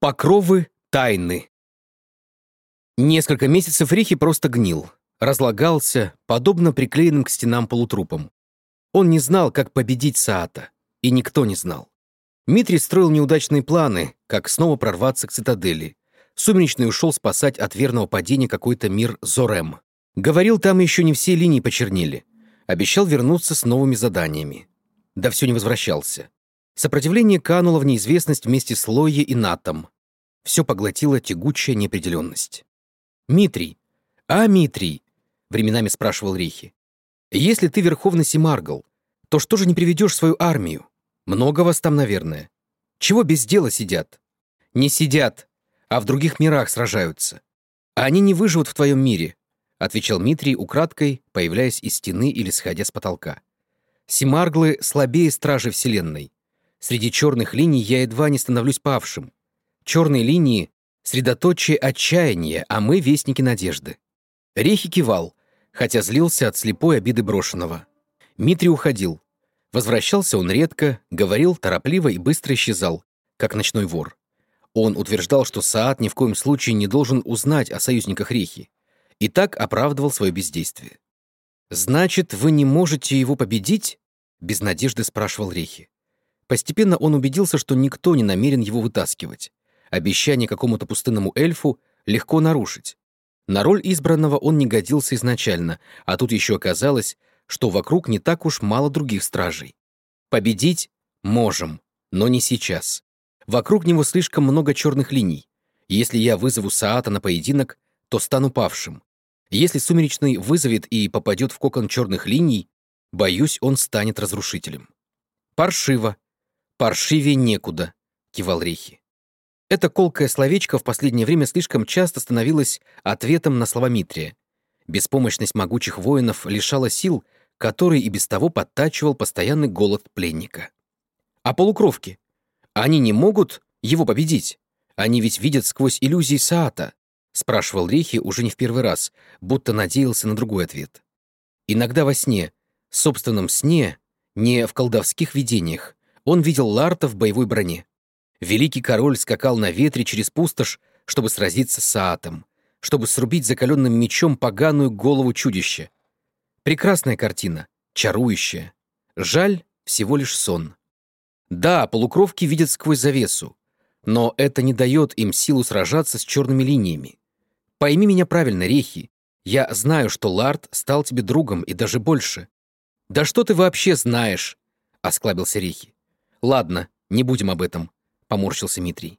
Покровы тайны. Несколько месяцев Рихи просто гнил, разлагался, подобно приклеенным к стенам полутрупам. Он не знал, как победить Саата, и никто не знал. Митрий строил неудачные планы, как снова прорваться к цитадели. Сумеречный ушел спасать от верного падения какой-то мир Зорем. Говорил, там еще не все линии почернели. Обещал вернуться с новыми заданиями. Да все не возвращался. Сопротивление кануло в неизвестность вместе с Лойе и Натом. Все поглотила тягучая неопределенность. «Митрий! Митрий!» — временами спрашивал Рихи. «Если ты верховный Семаргл, то что же не приведешь свою армию? Много вас там, наверное. Чего без дела сидят?» «Не сидят, а в других мирах сражаются. А они не выживут в твоем мире», — отвечал Митрий украдкой, появляясь из стены или сходя с потолка. «Семарглы слабее стражи Вселенной. Среди черных линий я едва не становлюсь павшим. Черные линии — средоточие отчаяния, а мы — вестники надежды». Рихи кивал, хотя злился от слепой обиды брошенного. Митрий уходил. Возвращался он редко, говорил торопливо и быстро исчезал, как ночной вор. Он утверждал, что Саат ни в коем случае не должен узнать о союзниках Рихи, и так оправдывал свое бездействие. «Значит, вы не можете его победить?» — без надежды спрашивал Рихи. Постепенно он убедился, что никто не намерен его вытаскивать. Обещание какому-то пустынному эльфу легко нарушить. На роль избранного он не годился изначально, а тут еще оказалось, что вокруг не так уж мало других стражей. Победить можем, но не сейчас. Вокруг него слишком много черных линий. Если я вызову Саата на поединок, то стану павшим. Если Сумеречный вызовет и попадет в кокон черных линий, боюсь, он станет разрушителем. «Паршиво. Паршивее некуда», — кивал Рихи. Это колкое словечко в последнее время слишком часто становилось ответом на слова Митрия. Беспомощность могучих воинов лишала сил, которые и без того подтачивал постоянный голод пленника. А полукровки? Они не могут его победить? Они ведь видят сквозь иллюзии Саата, спрашивал Рихи уже не в первый раз, будто надеялся на другой ответ. Иногда во сне, собственном сне, не в колдовских видениях, он видел Ларта в боевой броне. Великий король скакал на ветре через пустошь, чтобы сразиться с Саатом, чтобы срубить закаленным мечом поганую голову чудища. Прекрасная картина, чарующая. Жаль, всего лишь сон. Да, полукровки видят сквозь завесу, но это не дает им силу сражаться с черными линиями. Пойми меня правильно, Рихи, я знаю, что Ларт стал тебе другом и даже больше. Да что ты вообще знаешь? Осклабился Рихи. Ладно, не будем об этом. Поморщился Митрий.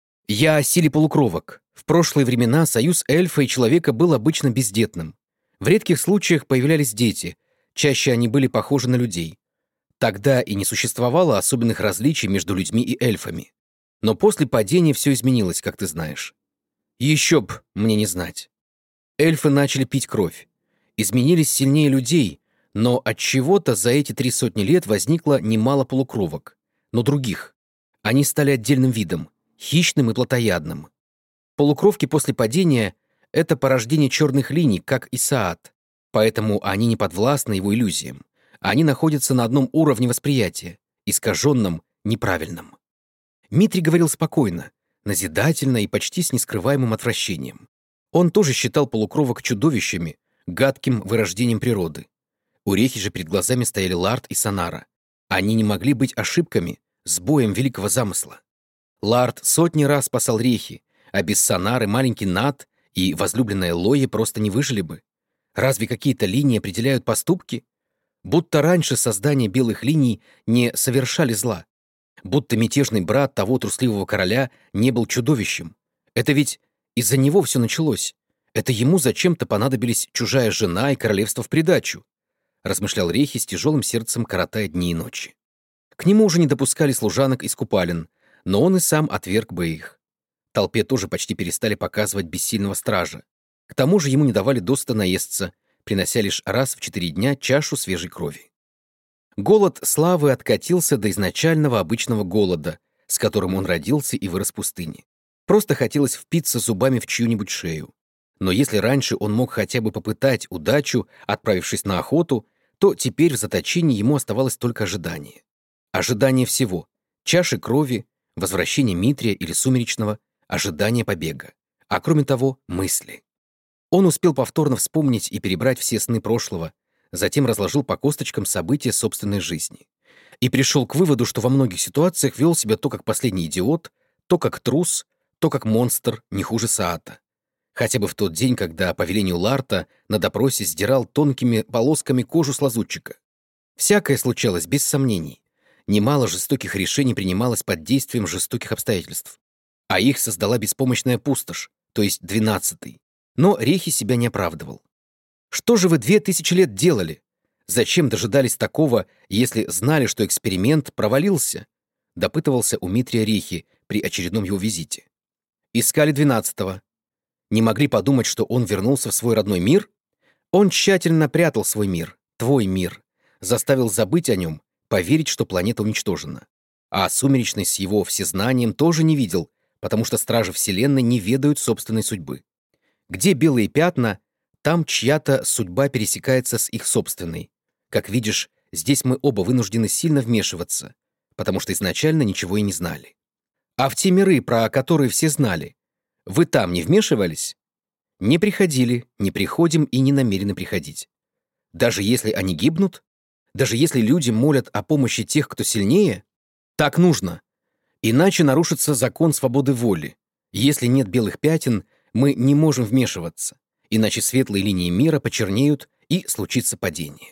Я о силе полукровок. В прошлые времена союз эльфа и человека был обычно бездетным. В редких случаях появлялись дети, чаще они были похожи на людей. Тогда и не существовало особенных различий между людьми и эльфами. Но после падения все изменилось, как ты знаешь. Еще б мне не знать. Эльфы начали пить кровь. Изменились сильнее людей, но от чего-то за эти 300 лет возникло немало полукровок, но других. Они стали отдельным видом, хищным и плотоядным. Полукровки после падения — это порождение черных линий, как и Саат, поэтому они не подвластны его иллюзиям. Они находятся на одном уровне восприятия, искаженном, неправильном. Митрий говорил спокойно, назидательно и почти с нескрываемым отвращением. Он тоже считал полукровок чудовищами, гадким вырождением природы. У Рихи же перед глазами стояли Ларт и Санара. Они не могли быть ошибками, сбоем великого замысла. Ларт сотни раз спасал Рихи, а без Санары маленький Нат и возлюбленная Лои просто не выжили бы. Разве какие-то линии определяют поступки? Будто раньше создание белых линий не совершали зла. Будто мятежный брат того трусливого короля не был чудовищем. Это ведь из-за него все началось. Это ему зачем-то понадобились чужая жена и королевство в придачу, размышлял Рихи с тяжелым сердцем, коротая дни и ночи. К нему уже не допускали служанок из купалин, но он и сам отверг бы их. Толпе тоже почти перестали показывать бессильного стража. К тому же ему не давали досыта наесться, принося лишь раз в 4 дня чашу свежей крови. Голод славы откатился до изначального обычного голода, с которым он родился и вырос в пустыне. Просто хотелось впиться зубами в чью-нибудь шею. Но если раньше он мог хотя бы попытать удачу, отправившись на охоту, то теперь в заточении ему оставалось только ожидание. Ожидание всего — чаши крови, возвращения Митрия или Сумеречного, ожидание побега, а кроме того, мысли. Он успел повторно вспомнить и перебрать все сны прошлого, затем разложил по косточкам события собственной жизни. И пришел к выводу, что во многих ситуациях вел себя то как последний идиот, то как трус, то как монстр, не хуже Саата. Хотя бы в тот день, когда, по велению Ларта, на допросе сдирал тонкими полосками кожу с лазутчика. Всякое случалось, без сомнений. Немало жестоких решений принималось под действием жестоких обстоятельств. А их создала беспомощная пустошь, то есть 12-й. Но Рехи себя не оправдывал. «Что же вы 2000 лет делали? Зачем дожидались такого, если знали, что эксперимент провалился?» — допытывался у Митрия Рехи при очередном его визите. «Искали 12-го. Не могли подумать, что он вернулся в свой родной мир? Он тщательно прятал свой мир, твой мир, заставил забыть о нем, поверить, что планета уничтожена. А Сумеречный с его всезнанием тоже не видел, потому что стражи Вселенной не ведают собственной судьбы. Где белые пятна, там чья-то судьба пересекается с их собственной. Как видишь, здесь мы оба вынуждены сильно вмешиваться, потому что изначально ничего и не знали. А в те миры, про которые все знали, вы там не вмешивались? Не приходили, не приходим и не намерены приходить. Даже если они гибнут? Даже если люди молят о помощи тех, кто сильнее? Так нужно. Иначе нарушится закон свободы воли. Если нет белых пятен, мы не можем вмешиваться, иначе светлые линии мира почернеют и случится падение.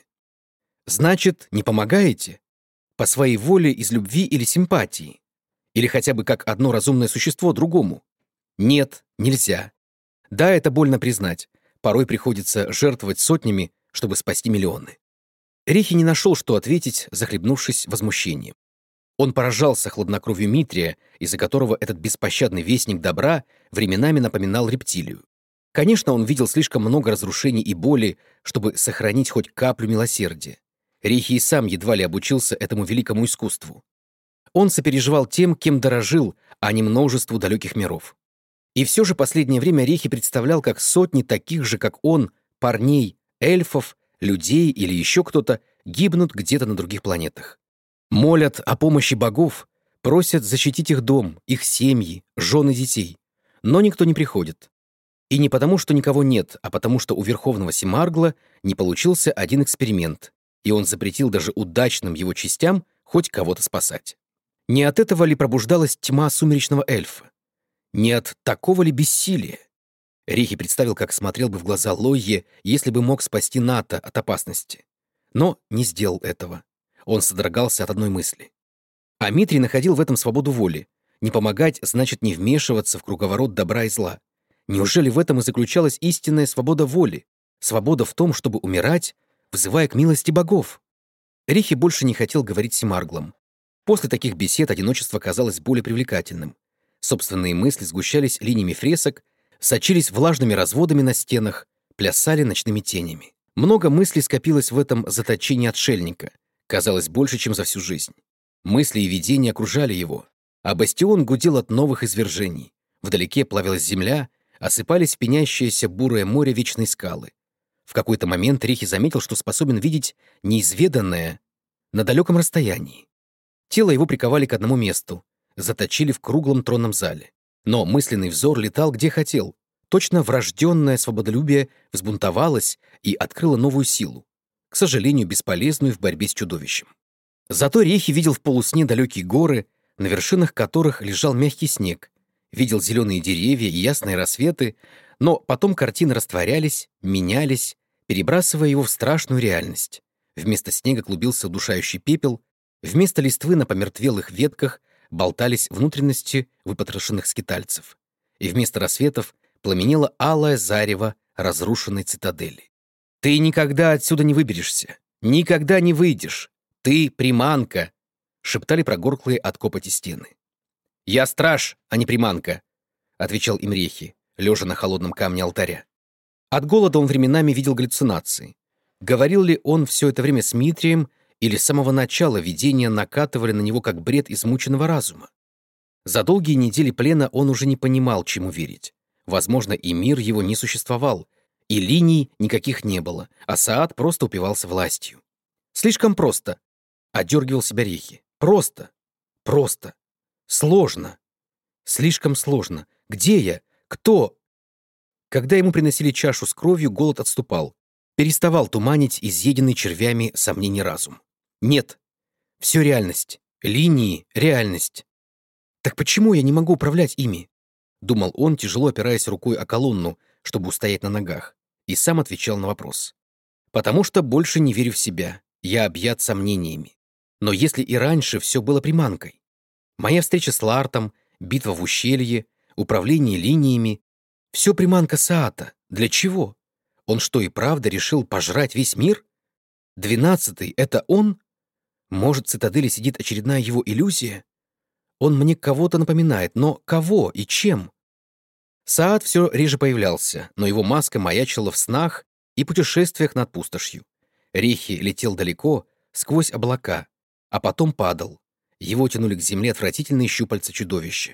Значит, не помогаете? По своей воле из любви или симпатии? Или хотя бы как одно разумное существо другому? Нет, нельзя. Да, это больно признать. Порой приходится жертвовать сотнями, чтобы спасти миллионы. Рехи не нашел, что ответить, захлебнувшись возмущением. Он поражался хладнокровию Митрия, из-за которого этот беспощадный вестник добра временами напоминал рептилию. Конечно, он видел слишком много разрушений и боли, чтобы сохранить хоть каплю милосердия. Рехи и сам едва ли обучился этому великому искусству. Он сопереживал тем, кем дорожил, а не множеству далеких миров. И все же последнее время Рехи представлял, как сотни таких же, как он, парней, эльфов, людей или еще кто-то гибнут где-то на других планетах. Молят о помощи богов, просят защитить их дом, их семьи, жен и детей. Но никто не приходит. И не потому, что никого нет, а потому, что у Верховного Семаргла не получился один эксперимент, и он запретил даже удачным его частям хоть кого-то спасать. Не от этого ли пробуждалась тьма сумеречного эльфа? Не от такого ли бессилия? Рехи представил, как смотрел бы в глаза Лойе, если бы мог спасти Ната от опасности. Но не сделал этого. Он содрогался от одной мысли. А Митрий находил в этом свободу воли. Не помогать значит не вмешиваться в круговорот добра и зла. Неужели в этом и заключалась истинная свобода воли? Свобода в том, чтобы умирать, вызывая к милости богов? Рехи больше не хотел говорить с Семарглом. После таких бесед одиночество казалось более привлекательным. Собственные мысли сгущались линиями фресок, сочились влажными разводами на стенах, плясали ночными тенями. Много мыслей скопилось в этом заточении отшельника, казалось, больше, чем за всю жизнь. Мысли и видения окружали его, а бастион гудел от новых извержений. Вдалеке плавилась земля, осыпались в пенящееся бурое море вечной скалы. В какой-то момент Рехи заметил, что способен видеть неизведанное на далеком расстоянии. Тело его приковали к одному месту, заточили в круглом тронном зале. Но мысленный взор летал где хотел. Точно врожденное свободолюбие взбунтовалось и открыло новую силу, к сожалению, бесполезную в борьбе с чудовищем. Зато Рехи видел в полусне далекие горы, на вершинах которых лежал мягкий снег, видел зеленые деревья и ясные рассветы, но потом картины растворялись, менялись, перебрасывая его в страшную реальность. Вместо снега клубился удушающий пепел, вместо листвы на помертвелых ветках болтались внутренности выпотрошенных скитальцев, и вместо рассветов пламенело алое зарево разрушенной цитадели. «Ты никогда отсюда не выберешься, никогда не выйдешь, ты приманка!» — шептали прогорклые от копоти стены. «Я страж, а не приманка», — отвечал им Рехи, лежа на холодном камне алтаря. От голода он временами видел галлюцинации. Говорил ли он все это время с Митрием, или с самого начала видения накатывали на него как бред измученного разума? За долгие недели плена он уже не понимал, чему верить. Возможно, и мир его не существовал, и линий никаких не было, а Саат просто упивался властью. Слишком просто, — одергивал себя Рехи. Просто. Сложно. Слишком сложно. Где я? Кто? Когда ему приносили чашу с кровью, голод отступал. Переставал туманить изъеденный червями сомнений разум. Нет. Все реальность. Линии — реальность. Так почему я не могу управлять ими? Думал он, тяжело опираясь рукой о колонну, чтобы устоять на ногах, и сам отвечал на вопрос. Потому что больше не верю в себя. Я объят сомнениями. Но если и раньше все было приманкой, моя встреча с Лартом, битва в ущелье, управление линиями — все приманка Саата. Для чего? Он что, и правда решил пожрать весь мир? 12-й — это он? Может, в цитадели сидит очередная его иллюзия? Он мне кого-то напоминает, но кого и чем? Саат все реже появлялся, но его маска маячила в снах и путешествиях над пустошью. Рихи летел далеко, сквозь облака, а потом падал. Его тянули к земле отвратительные щупальца чудовища.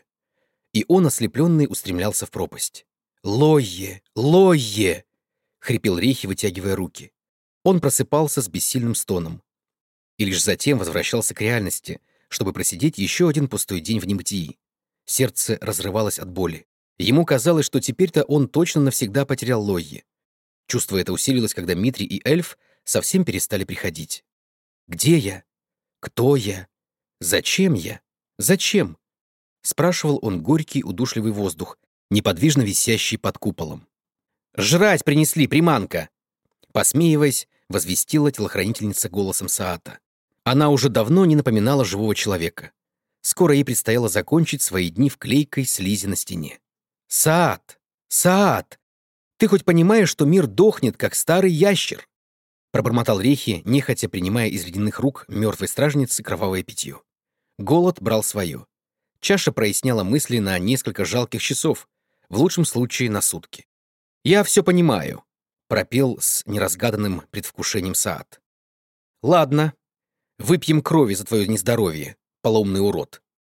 И он, ослепленный, устремлялся в пропасть. «Лойе! Лойе!» — хрипел Рихи, вытягивая руки. Он просыпался с бессильным стоном. И лишь затем возвращался к реальности, чтобы просидеть еще один пустой день в небытии. Сердце разрывалось от боли. Ему казалось, что теперь-то он точно навсегда потерял Лойе. Чувство это усилилось, когда Митрий и эльф совсем перестали приходить. «Где я? Кто я? Зачем я? Зачем?» — спрашивал он горький, удушливый воздух, неподвижно висящий под куполом. «Жрать принесли, приманка!» Посмеиваясь, возвестила телохранительница голосом Саата. Она уже давно не напоминала живого человека. Скоро ей предстояло закончить свои дни в клейкой слизи на стене. «Саат! Саат! Ты хоть понимаешь, что мир дохнет, как старый ящер?» Пробормотал Рихи, нехотя принимая из ледяных рук мертвой стражницы кровавое питье. Голод брал свое. Чаша проясняла мысли на несколько жалких часов, в лучшем случае на сутки. «Я все понимаю», — пропел с неразгаданным предвкушением Саат. «Ладно, выпьем крови за твое нездоровье, полоумный урод».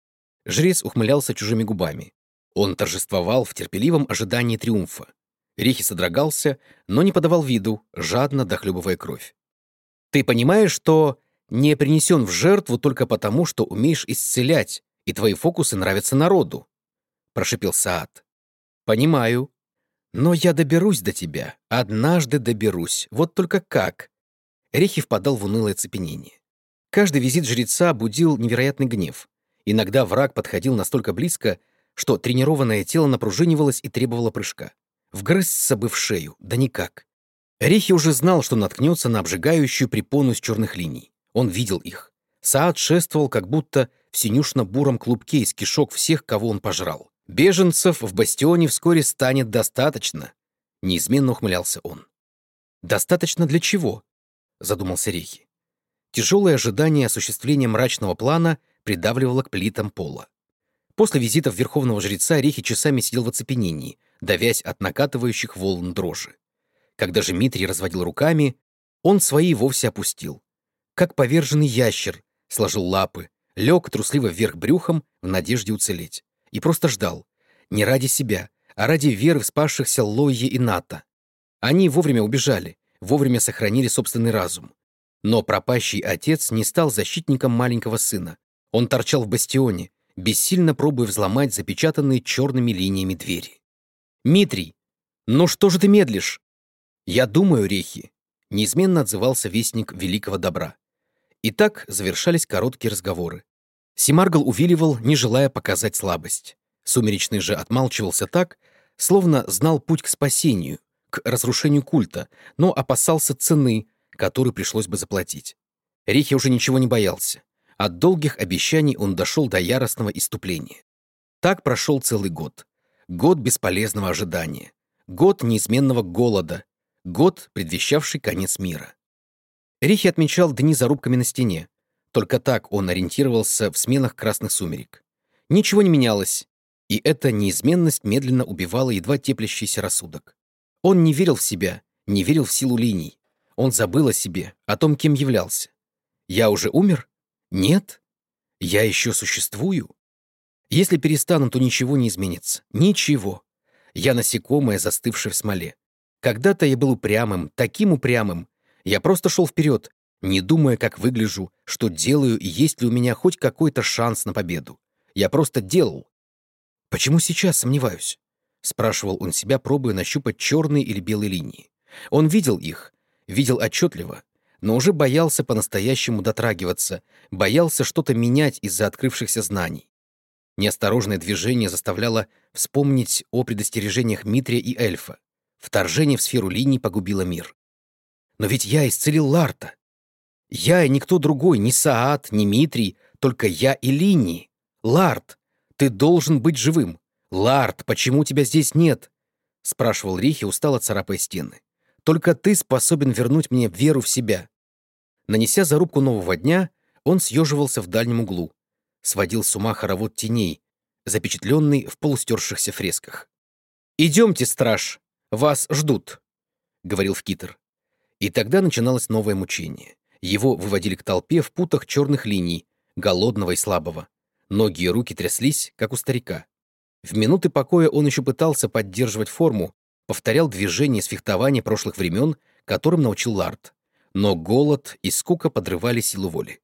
Жрец ухмылялся чужими губами. Он торжествовал в терпеливом ожидании триумфа. Рихи содрогался, но не подавал виду, жадно дохлебывая кровь. «Ты понимаешь, что не принесен в жертву только потому, что умеешь исцелять, и твои фокусы нравятся народу?» — прошипел Саат. «Понимаю. Но я доберусь до тебя. Однажды доберусь. Вот только как?» Рихи впадал в унылое оцепенение. Каждый визит жреца будил невероятный гнев. Иногда враг подходил настолько близко, что тренированное тело напружинивалось и требовало прыжка. Вгрызться бы в шею, да никак. Рихи уже знал, что наткнется на обжигающую препону из черных линий. Он видел их. Саат шествовал, как будто в синюшно-буром клубке из кишок всех, кого он пожрал. «Беженцев в бастионе вскоре станет достаточно», — неизменно ухмылялся он. «Достаточно для чего?» — задумался Рихи. Тяжелое ожидание осуществления мрачного плана придавливало к плитам пола. После визитов верховного жреца Рихи часами сидел в оцепенении, давясь от накатывающих волн дрожи. Когда же Митрий разводил руками, он свои вовсе опустил. Как поверженный ящер, сложил лапы, лег трусливо вверх брюхом в надежде уцелеть. И просто ждал. Не ради себя, а ради веры в спасшихся Лойе и Ната. Они вовремя убежали, вовремя сохранили собственный разум. Но пропащий отец не стал защитником маленького сына. Он торчал в бастионе, бессильно пробуя взломать запечатанные черными линиями двери. «Митрий, ну что же ты медлишь?» «Я думаю, Рехи», — неизменно отзывался вестник великого добра. И так завершались короткие разговоры. Семаргл увиливал, не желая показать слабость. Сумеречный же отмалчивался так, словно знал путь к спасению, к разрушению культа, но опасался цены, которую пришлось бы заплатить. Рихи уже ничего не боялся. От долгих обещаний он дошел до яростного исступления. Так прошел целый год. Год бесполезного ожидания. Год неизменного голода. Год, предвещавший конец мира. Рихи отмечал дни зарубками на стене. Только так он ориентировался в сменах красных сумерек. Ничего не менялось, и эта неизменность медленно убивала едва теплящийся рассудок. Он не верил в себя, не верил в силу линий. Он забыл о себе, о том, кем являлся. «Я уже умер? Нет? Я еще существую? Если перестану, то ничего не изменится. Ничего. Я насекомое, застывшее в смоле. Когда-то я был упрямым, таким упрямым. Я просто шел вперед, не думая, как выгляжу, что делаю и есть ли у меня хоть какой-то шанс на победу. Я просто делал. «Почему сейчас сомневаюсь?» — спрашивал он себя, пробуя нащупать черные или белые линии. Он видел их, видел отчетливо, но уже боялся по-настоящему дотрагиваться, боялся что-то менять из-за открывшихся знаний. Неосторожное движение заставляло вспомнить о предостережениях Митрия и эльфа. Вторжение в сферу линий погубило мир. «Но ведь я исцелил Ларта. Я и никто другой, ни Саат, ни Митрий, только я и линии. Ларт, ты должен быть живым. Ларт, почему тебя здесь нет?» — спрашивал Рихи, устало царапая стены. «Только ты способен вернуть мне веру в себя». Нанеся зарубку нового дня, он съеживался в дальнем углу, сводил с ума хоровод теней, запечатленный в полустершихся фресках. «Идемте, страж, вас ждут», — говорил Вкитер. И тогда начиналось новое мучение. Его выводили к толпе в путах черных линий, голодного и слабого. Ноги и руки тряслись, как у старика. В минуты покоя он еще пытался поддерживать форму, повторял движения с фехтования прошлых времен, которым научил Ларт. Но голод и скука подрывали силу воли.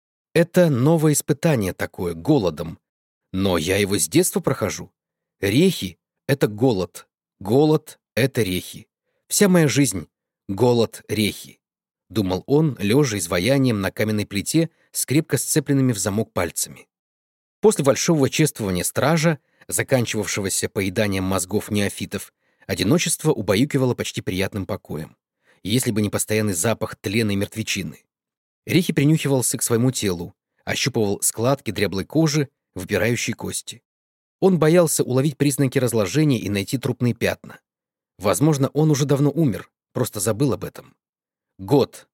Это новое испытание такое, голодом. Но я его с детства прохожу. Рехи — это голод. Голод — это рехи. Вся моя жизнь — голод рехи. Думал он, лежа изваянием на каменной плите с крепко сцепленными в замок пальцами. После большого чествования стража, заканчивавшегося поеданием мозгов неофитов, одиночество убаюкивало почти приятным покоем, если бы не постоянный запах тлена и мертвечины. Рихи принюхивался к своему телу, ощупывал складки дряблой кожи, вбирающей кости. Он боялся уловить признаки разложения и найти трупные пятна. Возможно, он уже давно умер, просто забыл об этом. «Год.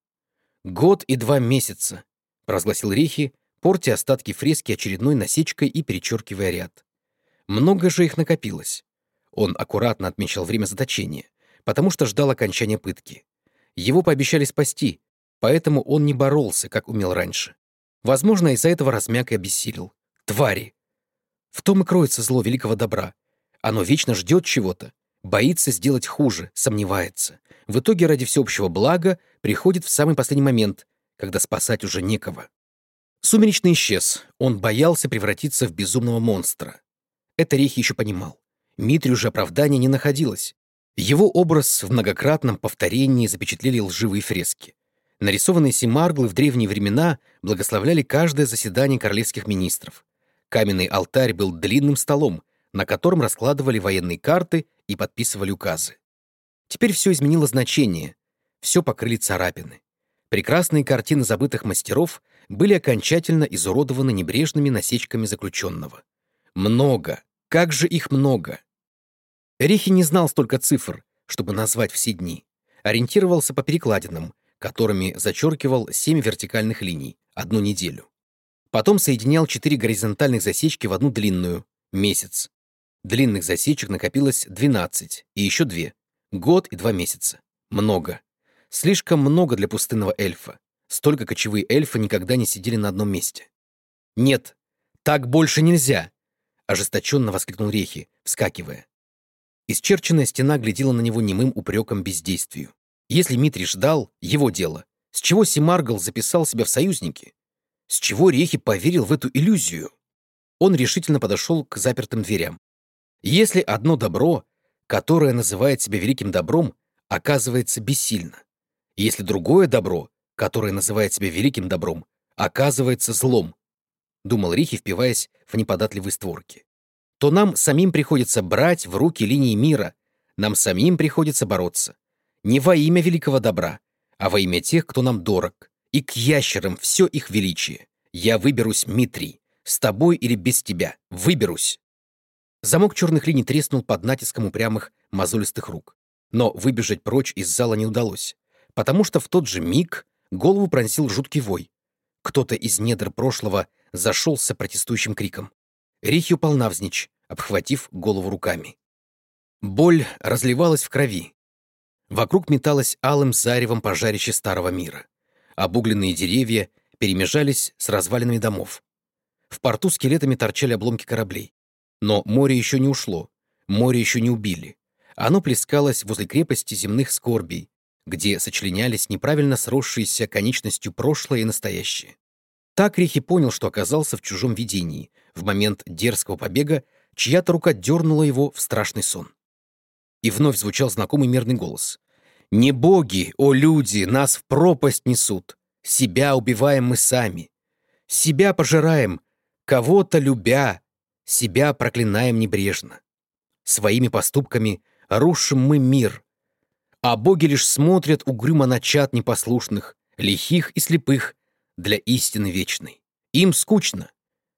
Год и 2 месяца», — провозгласил Рихи, портя остатки фрески очередной насечкой и перечеркивая ряд. Много же их накопилось. Он аккуратно отмечал время заточения, потому что ждал окончания пытки. Его пообещали спасти, поэтому он не боролся, как умел раньше. Возможно, из-за этого размяк и обессилел. Твари! В том и кроется зло великого добра. Оно вечно ждет чего-то, боится сделать хуже, сомневается. В итоге ради всеобщего блага приходит в самый последний момент, когда спасать уже некого. Сумеречный исчез. Он боялся превратиться в безумного монстра. Это Рихи еще понимал. Митрию же оправдания не находилось. Его образ в многократном повторении запечатлели лживые фрески. Нарисованные симарглы в древние времена благословляли каждое заседание королевских министров. Каменный алтарь был длинным столом, на котором раскладывали военные карты и подписывали указы. Теперь все изменило значение, все покрыли царапины. Прекрасные картины забытых мастеров были окончательно изуродованы небрежными насечками заключенного. Много, как же их много! Рихи не знал столько цифр, чтобы назвать все дни. Ориентировался по перекладинам, которыми зачеркивал 7 вертикальных линий, 1 неделю. Потом соединял 4 горизонтальных засечки в одну длинную — месяц. Длинных засечек накопилось 12, и еще 2. Год и 2 месяца. Много. Слишком много для пустынного эльфа. Столько кочевые эльфы никогда не сидели на одном месте. «Нет, так больше нельзя!» — ожесточенно воскликнул Рехи, вскакивая. Исчерченная стена глядела на него немым упреком бездействию. Если Митрий ждал, его дело. С чего Симаргл записал себя в союзники? С чего Рехи поверил в эту иллюзию? Он решительно подошел к запертым дверям. Если одно добро, которое называет себя великим добром, оказывается бессильно, если другое добро, которое называет себя великим добром, оказывается злом, думал Рихи, впиваясь в неподатливые створки, то нам самим приходится брать в руки линии мира, нам самим приходится бороться. Не во имя великого добра, а во имя тех, кто нам дорог, и к ящерам все их величие. Я выберусь, Митрий, с тобой или без тебя, выберусь. Замок черных линий треснул под натиском упрямых мозолистых рук. Но выбежать прочь из зала не удалось, потому что в тот же миг голову пронзил жуткий вой. Кто-то из недр прошлого зашелся протестующим криком. Рихи упал навзничь, обхватив голову руками. Боль разливалась в крови. Вокруг металось алым заревом пожарище старого мира. Обугленные деревья перемежались с развалинами домов. В порту скелетами торчали обломки кораблей. Но море еще не ушло, море еще не убили. Оно плескалось возле крепости земных скорбей, где сочленялись неправильно сросшиеся конечностью прошлое и настоящее. Так Рихи понял, что оказался в чужом видении в момент дерзкого побега чья-то рука дернула его в страшный сон. И вновь звучал знакомый мерный голос. «Не боги, о люди, нас в пропасть несут. Себя убиваем мы сами. Себя пожираем, кого-то любя, себя проклинаем небрежно. Своими поступками рушим мы мир, а боги лишь смотрят угрюмо на чад непослушных, лихих и слепых для истины вечной. Им скучно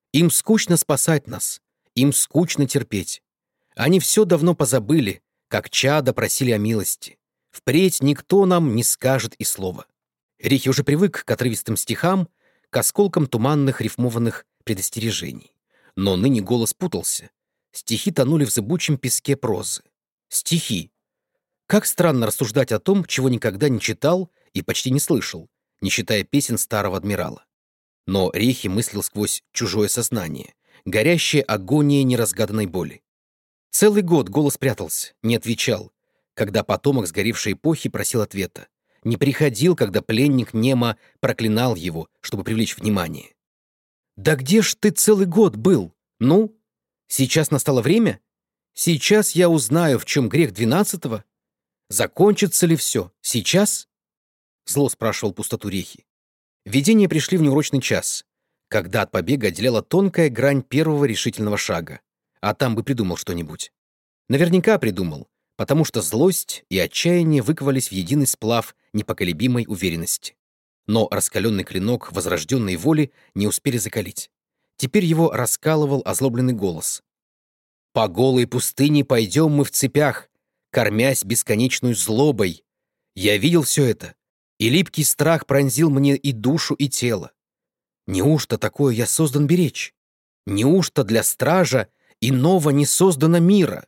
спасать нас, им скучно терпеть. Они все давно позабыли, как чада просили о милости. Впредь никто нам не скажет и слова». Рихи уже привык к отрывистым стихам, к осколкам туманных рифмованных предостережений. Но ныне голос путался. Стихи тонули в зыбучем песке прозы. Стихи. Как странно рассуждать о том, чего никогда не читал и почти не слышал, не считая песен старого адмирала. Но Рихи мыслил сквозь чужое сознание, горящее агония неразгаданной боли. Целый год голос прятался, не отвечал, когда потомок сгоревшей эпохи просил ответа. Не приходил, когда пленник немо проклинал его, чтобы привлечь внимание. «Да где ж ты целый год был? Ну? Сейчас настало время? Сейчас я узнаю, в чем грех 12-го? Закончится ли все? Сейчас?» Зло спрашивал пустоту Рихи. Видения пришли в неурочный час, когда от побега отделяла тонкая грань первого решительного шага. А там бы придумал что-нибудь. Наверняка придумал, потому что злость и отчаяние выковались в единый сплав непоколебимой уверенности. Но раскаленный клинок возрожденной воли не успели закалить. Теперь его раскалывал озлобленный голос. «По голой пустыне пойдем мы в цепях, кормясь бесконечной злобой. Я видел все это, и липкий страх пронзил мне и душу, и тело. Неужто такое я создан беречь? Неужто для стража иного не создано мира?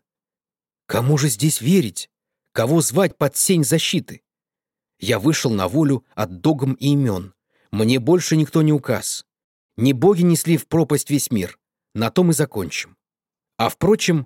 Кому же здесь верить? Кого звать под сень защиты? Я вышел на волю от догм и имен. Мне больше никто не указ. Не боги несли в пропасть весь мир. На том и закончим. А впрочем...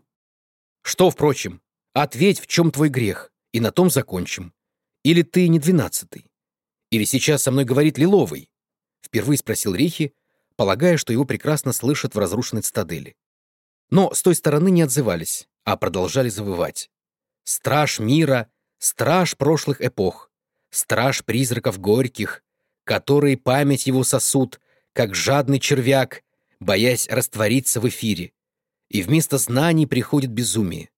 Что впрочем? Ответь, в чем твой грех, и на том закончим. Или ты не 12-й? Или сейчас со мной говорит Лиловый?» Впервые спросил Рихи, полагая, что его прекрасно слышат в разрушенной цитадели. Но с той стороны не отзывались, а продолжали завывать. «Страж мира, страж прошлых эпох, страж призраков горьких, которые память его сосут, как жадный червяк, боясь раствориться в эфире. И вместо знаний приходит безумие.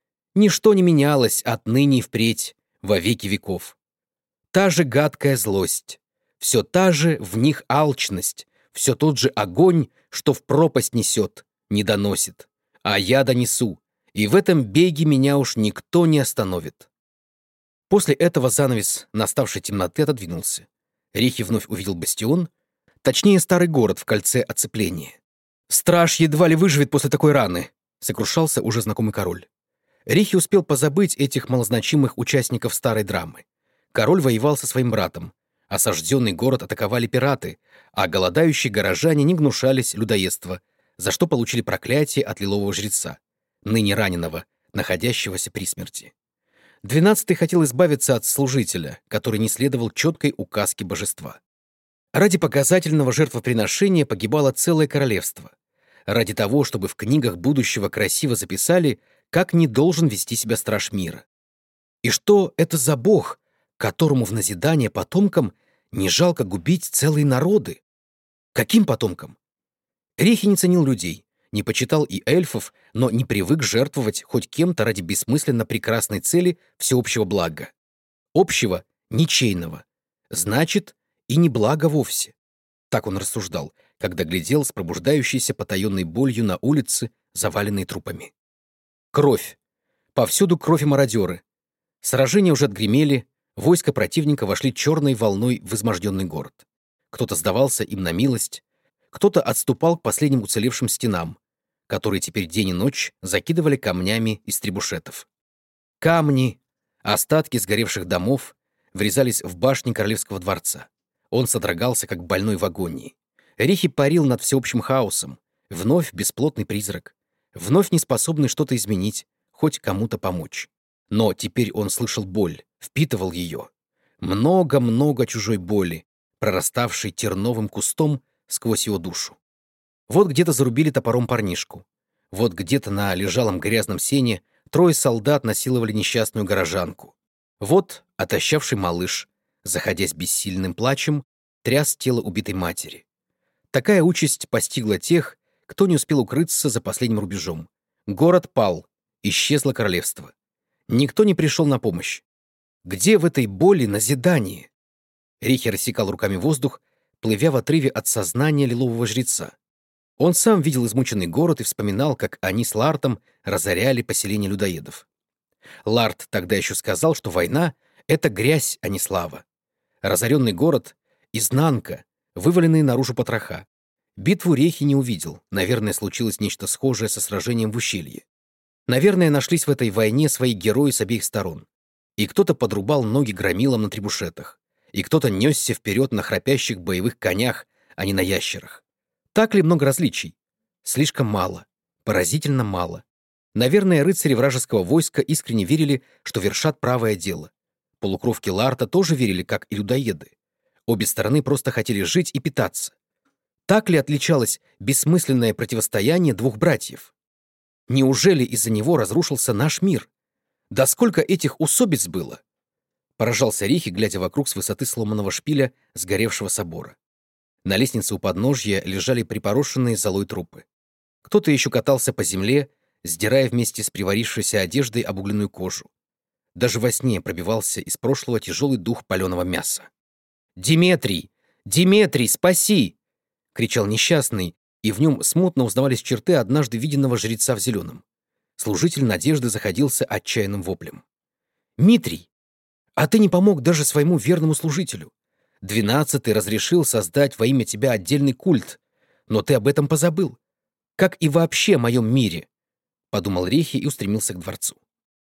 Ничто не менялось отныне и впредь, во веки веков. Та же гадкая злость, все та же в них алчность, все тот же огонь, что в пропасть несет, не доносит. А я донесу, и в этом беге меня уж никто не остановит». После этого занавес наставшей темноты отодвинулся. Рихи вновь увидел бастион, точнее старый город в кольце оцепления. «Страж едва ли выживет после такой раны», — сокрушался уже знакомый король. Рихи успел позабыть этих малозначимых участников старой драмы. Король воевал со своим братом. Осажденный город атаковали пираты, а голодающие горожане не гнушались людоедства, за что получили проклятие от лилового жреца, ныне раненого, находящегося при смерти. 12-й хотел избавиться от служителя, который не следовал четкой указке божества. Ради показательного жертвоприношения погибало целое королевство. Ради того, чтобы в книгах будущего красиво записали, как не должен вести себя страж мира. И что это за бог, которому в назидание потомкам не жалко губить целые народы? Каким потомкам? Рихи не ценил людей, не почитал и эльфов, но не привык жертвовать хоть кем-то ради бессмысленно прекрасной цели всеобщего блага. Общего, ничейного. Значит, и не благо вовсе. Так он рассуждал, когда глядел с пробуждающейся потаенной болью на улицы, заваленные трупами. Кровь. Повсюду кровь и мародеры. Сражения уже отгремели, войска противника вошли черной волной в изможденный город. Кто-то сдавался им на милость, кто-то отступал к последним уцелевшим стенам, которые теперь день и ночь закидывали камнями из требушетов. Камни, остатки сгоревших домов, врезались в башни королевского дворца. Он содрогался, как больной в агонии. Рихи парил над всеобщим хаосом, вновь бесплотный призрак, вновь неспособный что-то изменить, хоть кому-то помочь. Но теперь он слышал боль, впитывал ее. Много-много чужой боли, прораставшей терновым кустом сквозь его душу. Вот где-то зарубили топором парнишку. Вот где-то на лежалом грязном сене трое солдат насиловали несчастную горожанку. Вот отощавший малыш, заходясь бессильным плачем, тряс тело убитой матери. Такая участь постигла тех, кто не успел укрыться за последним рубежом. Город пал, исчезло королевство. Никто не пришел на помощь. Где в этой боли назидание? Рихи рассекал руками воздух, плывя в отрыве от сознания лилового жреца. Он сам видел измученный город и вспоминал, как они с Лартом разоряли поселение людоедов. Ларт тогда еще сказал, что война — это грязь, а не слава. Разоренный город — изнанка, вываленные наружу потроха. Битву Рехи не увидел. Наверное, случилось нечто схожее со сражением в ущелье. Наверное, нашлись в этой войне свои герои с обеих сторон. И кто-то подрубал ноги громилам на требушетах, и кто-то несся вперед на храпящих боевых конях, а не на ящерах. Так ли много различий? Слишком мало. Поразительно мало. Наверное, рыцари вражеского войска искренне верили, что вершат правое дело. Полукровки Ларта тоже верили, как и людоеды. Обе стороны просто хотели жить и питаться. Так ли отличалось бессмысленное противостояние двух братьев? Неужели из-за него разрушился наш мир? Да сколько этих усобиц было? Поражался Рихи, глядя вокруг с высоты сломанного шпиля сгоревшего собора. На лестнице у подножья лежали припорошенные золой трупы. Кто-то еще катался по земле, сдирая вместе с приварившейся одеждой обугленную кожу. Даже во сне пробивался из прошлого тяжелый дух паленого мяса. «Диметрий! Диметрий, спаси!» — кричал несчастный, и в нем смутно узнавались черты однажды виденного жреца в зеленом. Служитель надежды заходился отчаянным воплем. «Митрий, а ты не помог даже своему верному служителю. 12-й разрешил создать во имя тебя отдельный культ, но ты об этом позабыл. Как и вообще о моем мире», — подумал Рехи и устремился к дворцу.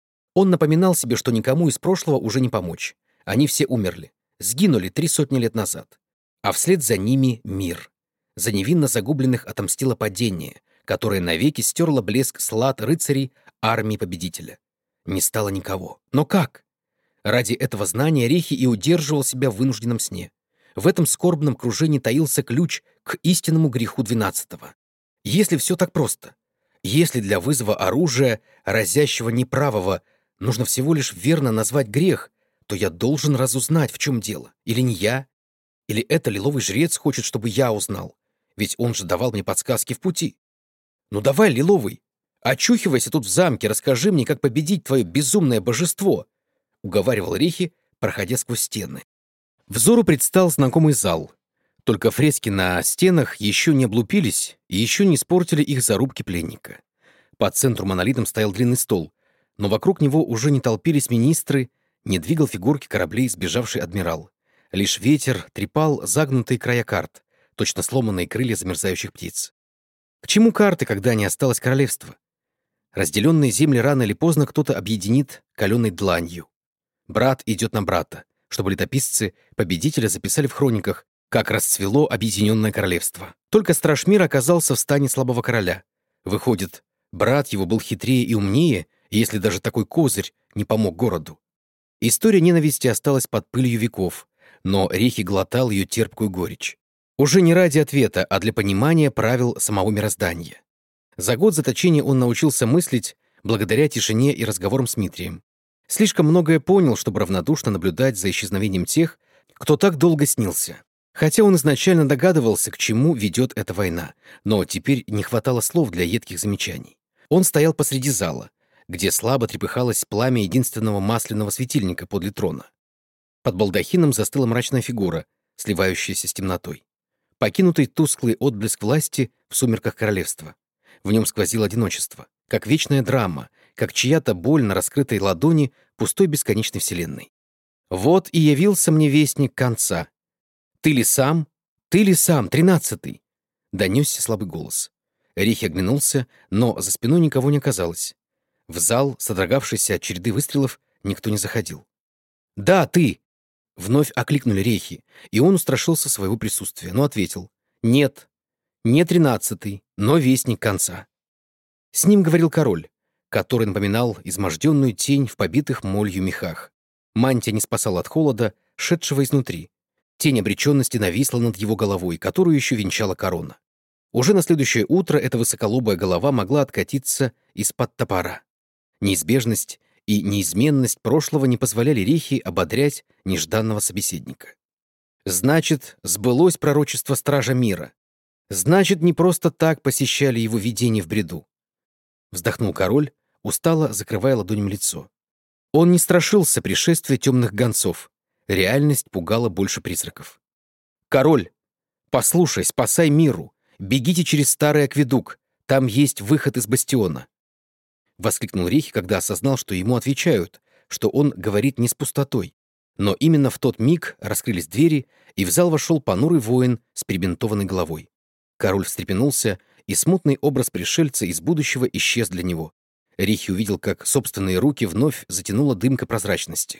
Он напоминал себе, что никому из прошлого уже не помочь. Они все умерли, сгинули 300 лет назад. А вслед за ними мир. За невинно загубленных отомстило падение, которое навеки стерло блеск слад рыцарей армии победителя. Не стало никого. Но как? Ради этого знания Рехи и удерживал себя в вынужденном сне. В этом скорбном кружении таился ключ к истинному греху 12-го. Если все так просто, если для вызова оружия, разящего неправого, нужно всего лишь верно назвать грех, то я должен разузнать, в чем дело. Или не я? Или это лиловый жрец хочет, чтобы я узнал? Ведь он же давал мне подсказки в пути. Ну давай, лиловый, очухивайся тут в замке, расскажи мне, как победить твое безумное божество, — уговаривал Рихи, проходя сквозь стены. Взору предстал знакомый зал. Только фрески на стенах еще не облупились и еще не испортили их зарубки пленника. По центру монолитом стоял длинный стол, но вокруг него уже не толпились министры, не двигал фигурки кораблей сбежавший адмирал. Лишь ветер трепал загнутые края карт, точно сломанные крылья замерзающих птиц. К чему карты, когда не осталось королевства? Разделенные земли рано или поздно кто-то объединит каленой дланью. Брат идет на брата, чтобы летописцы победителя записали в хрониках, как расцвело объединенное королевство. Только страж мира оказался в стане слабого короля. Выходит, брат его был хитрее и умнее, если даже такой козырь не помог городу. История ненависти осталась под пылью веков, но Рихи глотал ее терпкую горечь. Уже не ради ответа, а для понимания правил самого мироздания. За год заточения он научился мыслить благодаря тишине и разговорам с Митрием. Слишком многое понял, чтобы равнодушно наблюдать за исчезновением тех, кто так долго снился. Хотя он изначально догадывался, к чему ведет эта война, но теперь не хватало слов для едких замечаний. Он стоял посреди зала, где слабо трепыхалось пламя единственного масляного светильника подле трона. Под балдахином застыла мрачная фигура, сливающаяся с темнотой. Покинутый тусклый отблеск власти в сумерках королевства. В нем сквозило одиночество, как вечная драма, как чья-то боль на раскрытой ладони пустой бесконечной вселенной. «Вот и явился мне вестник конца. Ты ли сам? Ты ли сам, 13-й?» Донесся слабый голос. Рихи оглянулся, но за спиной никого не оказалось. В зал, содрогавшийся от череды выстрелов, никто не заходил. «Да, ты!» Вновь окликнули Рехи, и он устрашился своего присутствия, но ответил: «Нет, не 13-й, но вестник конца». С ним говорил король, который напоминал изможденную тень в побитых молью мехах. Мантия не спасала от холода, шедшего изнутри. Тень обреченности нависла над его головой, которую еще венчала корона. Уже на следующее утро эта высоколобая голова могла откатиться из-под топора. Неизбежность и неизменность прошлого не позволяли Рихи ободрять нежданного собеседника. Значит, сбылось пророчество Стража Мира. Значит, не просто так посещали его видения в бреду. Вздохнул король, устало закрывая ладонью лицо. Он не страшился пришествия темных гонцов. Реальность пугала больше призраков. «Король, послушай, спасай миру! Бегите через старый акведук! Там есть выход из бастиона!» Воскликнул Рихи, когда осознал, что ему отвечают, что он говорит не с пустотой. Но именно в тот миг раскрылись двери, и в зал вошел понурый воин с перебинтованной головой. Король встрепенулся, и смутный образ пришельца из будущего исчез для него. Рихи увидел, как собственные руки вновь затянула дымка прозрачности.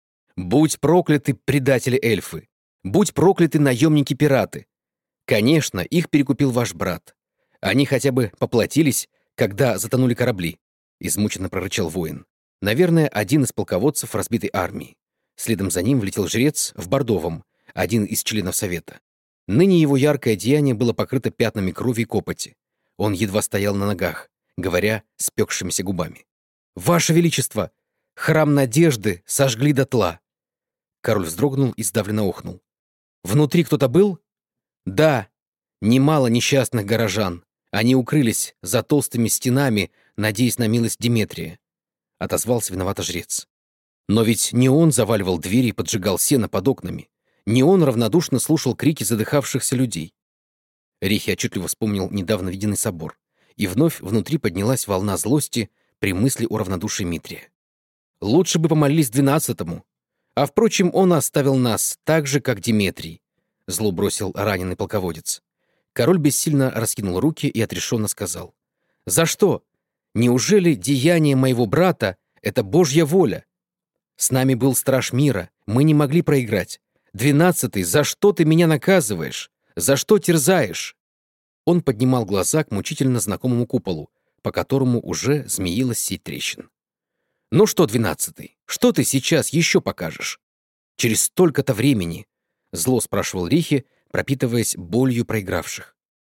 «Будь прокляты, предатели-эльфы! Будь прокляты, наемники-пираты! Конечно, их перекупил ваш брат. Они хотя бы поплатились, когда затонули корабли», — измученно прорычал воин. Наверное, один из полководцев разбитой армии. Следом за ним влетел жрец в бордовом, один из членов совета. Ныне его яркое одеяние было покрыто пятнами крови и копоти. Он едва стоял на ногах, говоря спекшимися губами. «Ваше Величество! Храм Надежды сожгли дотла!» Король вздрогнул и сдавленно охнул. «Внутри кто-то был?» «Да, немало несчастных горожан. Они укрылись за толстыми стенами, надеясь на милость Деметрия», — отозвался виновато жрец. Но ведь не он заваливал двери и поджигал сено под окнами. Не он равнодушно слушал крики задыхавшихся людей. Рихи отчетливо вспомнил недавно виденный собор, и вновь внутри поднялась волна злости при мысли о равнодушии Митрия. «Лучше бы помолились 12-му. А, впрочем, он оставил нас так же, как Деметрий», — зло бросил раненый полководец. Король бессильно раскинул руки и отрешенно сказал. «За что? Неужели деяние моего брата — это Божья воля? С нами был Страж Мира, мы не могли проиграть. 12-й, за что ты меня наказываешь? За что терзаешь?» Он поднимал глаза к мучительно знакомому куполу, по которому уже змеилась сеть трещин. «Ну что, 12-й, что ты сейчас еще покажешь? Через столько-то времени?» — зло спрашивал Рихи, пропитываясь болью проигравших.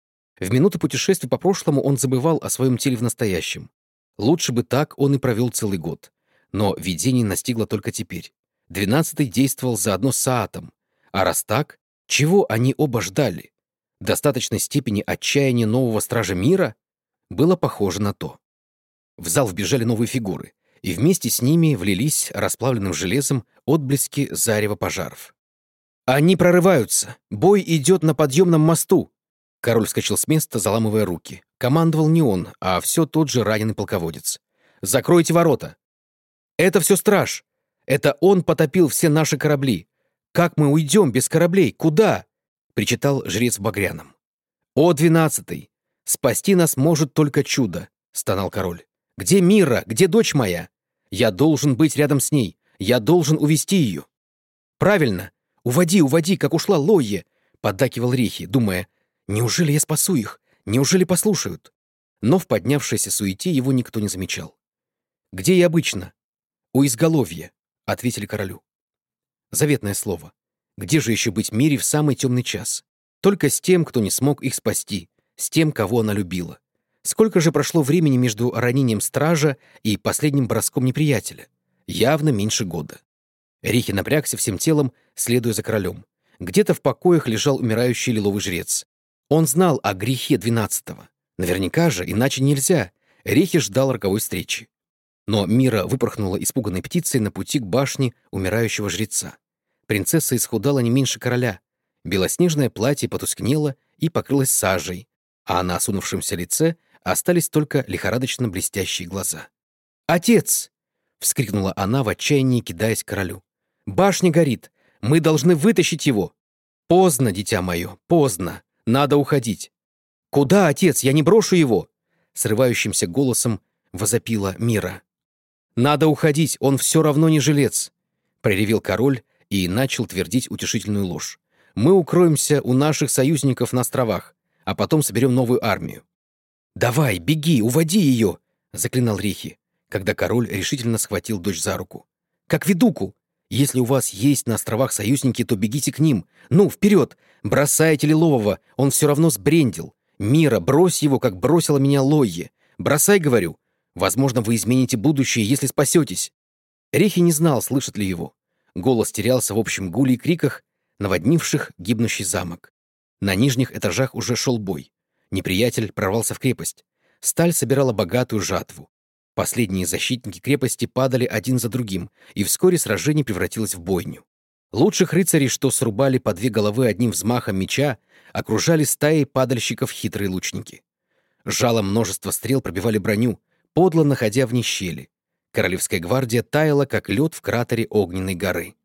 В минуты путешествий по прошлому он забывал о своем теле в настоящем. Лучше бы так он и провел целый год. Но видение настигло только теперь. 12-й действовал заодно с Саатом. А раз так, чего они оба ждали? Достаточной степени отчаяния нового Стража Мира? Было похоже на то. В зал вбежали новые фигуры, и вместе с ними влились расплавленным железом отблески зарева пожаров. «Они прорываются! Бой идет на подъемном мосту!» Король вскочил с места, заламывая руки. Командовал не он, а все тот же раненый полководец. «Закройте ворота!» «Это все страж! Это он потопил все наши корабли! Как мы уйдем без кораблей? Куда?» — причитал жрец в багряном. «О, 12-й! Спасти нас может только чудо!» — стонал король. «Где Мира? Где дочь моя? Я должен быть рядом с ней. Я должен увести ее». «Правильно! Уводи, уводи, как ушла Лойе!» — поддакивал Рихи, думая, «Неужели я спасу их? Неужели послушают?» Но в поднявшейся суете его никто не замечал. «Где я обычно?» «У изголовья», — ответили королю. Заветное слово. Где же еще быть Мире в самый темный час? Только с тем, кто не смог их спасти, с тем, кого она любила. Сколько же прошло времени между ранением стража и последним броском неприятеля? Явно меньше года. Рихи напрягся всем телом, следуя за королем. Где-то в покоях лежал умирающий лиловый жрец. Он знал о грехе 12-го. Наверняка же, иначе нельзя. Рихи ждал роковой встречи. Но Мира выпорхнула испуганной птицей на пути к башне умирающего жреца. Принцесса исхудала не меньше короля. Белоснежное платье потускнело и покрылось сажей, а на осунувшемся лице остались только лихорадочно блестящие глаза. «Отец!» — вскрикнула она в отчаянии, кидаясь к королю. «Башня горит! Мы должны вытащить его!» «Поздно, дитя мое, поздно! Надо уходить!» «Куда, отец? Я не брошу его!» — срывающимся голосом возопила Мира. «Надо уходить, он все равно не жилец!» — проревел король и начал твердить утешительную ложь. «Мы укроемся у наших союзников на островах, а потом соберем новую армию». «Давай, беги, уводи ее!» — заклинал Рихи, когда король решительно схватил дочь за руку. «Как ведуку! Если у вас есть на островах союзники, то бегите к ним. Ну, вперед! Бросайте Лилового, он все равно сбрендил. «Мира, брось его, как бросила меня Лойе. Бросай, говорю. Возможно, вы измените будущее, если спасетесь». Рихи не знал, слышит ли его. Голос терялся в общем гуле и криках, наводнивших гибнущий замок. На нижних этажах уже шел бой. Неприятель прорвался в крепость. Сталь собирала богатую жатву. Последние защитники крепости падали один за другим, и вскоре сражение превратилось в бойню. Лучших рыцарей, что срубали по 2 головы одним взмахом меча, окружали стаи падальщиков хитрые лучники. Жалом множество стрел пробивали броню, подло находя в ней щели. Королевская гвардия таяла, как лед в кратере огненной горы.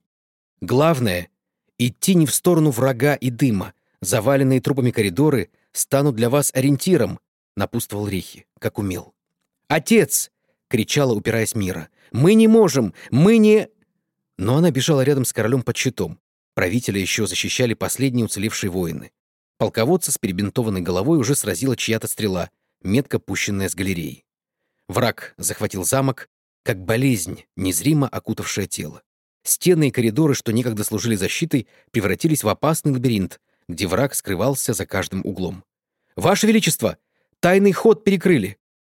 Главное — идти не в сторону врага и дыма. Заваленные трупами коридоры станут для вас ориентиром, напутствовал Рихи, как умел. «Отец!» — кричала, упираясь Мира. «Мы не можем! Мы не...» Но она бежала рядом с королем под щитом. Правителя еще защищали последние уцелевшие воины. Полководца с перебинтованной головой уже сразила чья-то стрела, метко пущенная с галереи. Враг захватил замок, как болезнь, незримо окутавшая тело. Стены и коридоры, что некогда служили защитой, превратились в опасный лабиринт, где враг скрывался за каждым углом. «Ваше Величество! Тайный ход перекрыли!»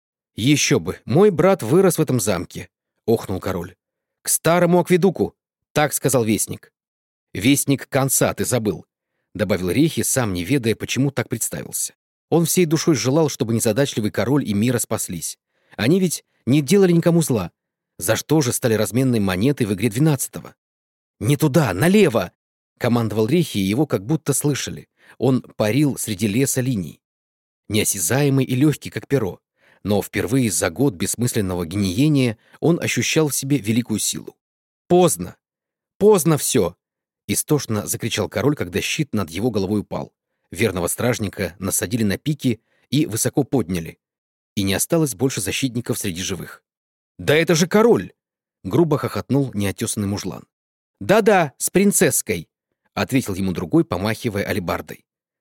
«Еще бы! Мой брат вырос в этом замке!» — охнул король. «К старому акведуку!» — так сказал вестник. «Вестник конца, ты забыл!» — добавил Рихи, сам не ведая, почему так представился. Он всей душой желал, чтобы незадачливый король и Мира спаслись. Они ведь не делали никому зла. За что же стали разменной монетой в игре 12-го? «Не туда, налево!» — командовал Рихи, и его как будто слышали. Он парил среди леса линий. Неосязаемый и легкий, как перо. Но впервые за год бессмысленного гниения он ощущал в себе великую силу. «Поздно! Поздно все!» — истошно закричал король, когда щит над его головой упал. Верного стражника насадили на пики и высоко подняли. И не осталось больше защитников среди живых. «Да это же король!» — грубо хохотнул неотесанный мужлан. «Да-да, с принцесской!» — ответил ему другой, помахивая алебардой.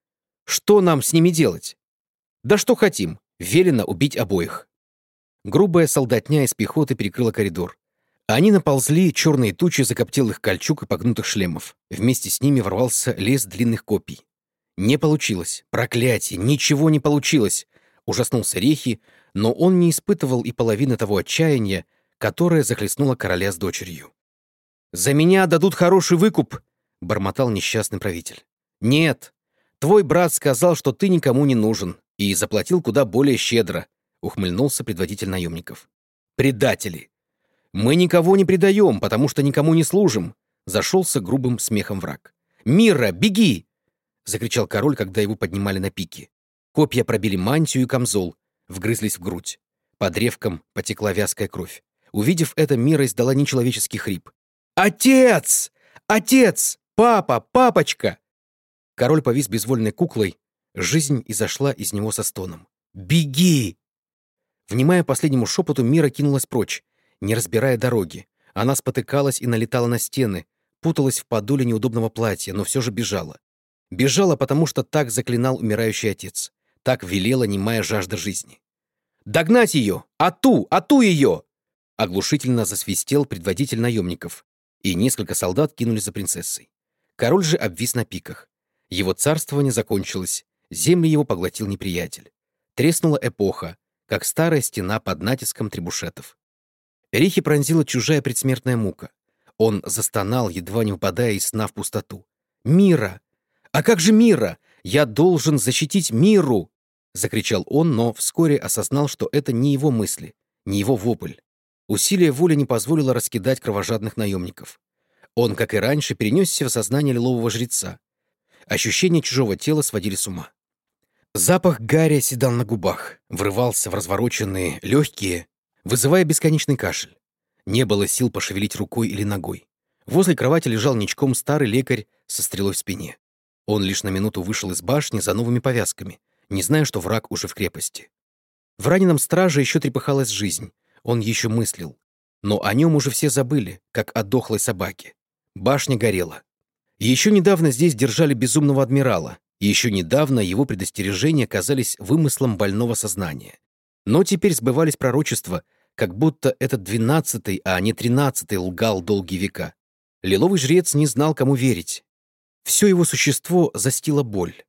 «Что нам с ними делать?» «Да что хотим! Велено убить обоих!» Грубая солдатня из пехоты перекрыла коридор. Они наползли черные тучи закоптелых кольчуг и погнутых шлемов. Вместе с ними ворвался лес длинных копий. Не получилось. Проклятие! Ничего не получилось! Ужаснулся Рихи, но он не испытывал и половины того отчаяния, которое захлестнуло короля с дочерью. «За меня дадут хороший выкуп!» — бормотал несчастный правитель. «Нет, твой брат сказал, что ты никому не нужен, и заплатил куда более щедро», — ухмыльнулся предводитель наемников. «Предатели! Мы никого не предаем, потому что никому не служим!» — зашелся грубым смехом враг. «Мира, беги!» — закричал король, когда его поднимали на пики. Копья пробили мантию и камзол, вгрызлись в грудь. По древкам потекла вязкая кровь. Увидев это, Мира издала нечеловеческий хрип. «Отец! Отец! Папа! Папочка!» Король повис безвольной куклой. Жизнь изошла из него со стоном. «Беги!» Внимая последнему шепоту, Мира кинулась прочь, не разбирая дороги. Она спотыкалась и налетала на стены, путалась в подоле неудобного платья, но все же бежала. Бежала, потому что так заклинал умирающий отец. Так велела немая жажда жизни. «Догнать ее! Ату! Ату ее!» Оглушительно засвистел предводитель наемников, и несколько солдат кинулись за принцессой. Король же обвис на пиках. Его царствование закончилось, земли его поглотил неприятель. Треснула эпоха, как старая стена под натиском требушетов. Рихи пронзила чужая предсмертная мука. Он застонал, едва не упадая из сна в пустоту. «Мира! А как же Мира? Я должен защитить Миру!» — закричал он, но вскоре осознал, что это не его мысли, не его вопль. Усилие воли не позволило раскидать кровожадных наемников. Он, как и раньше, перенесся в сознание лилового жреца. Ощущения чужого тела сводили с ума. Запах гари оседал на губах, врывался в развороченные легкие, вызывая бесконечный кашель. Не было сил пошевелить рукой или ногой. Возле кровати лежал ничком старый лекарь со стрелой в спине. Он лишь на минуту вышел из башни за новыми повязками, не зная, что враг уже в крепости. В раненом страже еще трепыхалась жизнь, он еще мыслил. Но о нем уже все забыли, как о дохлой собаке. Башня горела. Еще недавно здесь держали безумного адмирала, и еще недавно его предостережения казались вымыслом больного сознания. Но теперь сбывались пророчества, как будто этот 12-й, а не 13-й лгал долгие века. Лиловый жрец не знал, кому верить. Все его существо застила боль.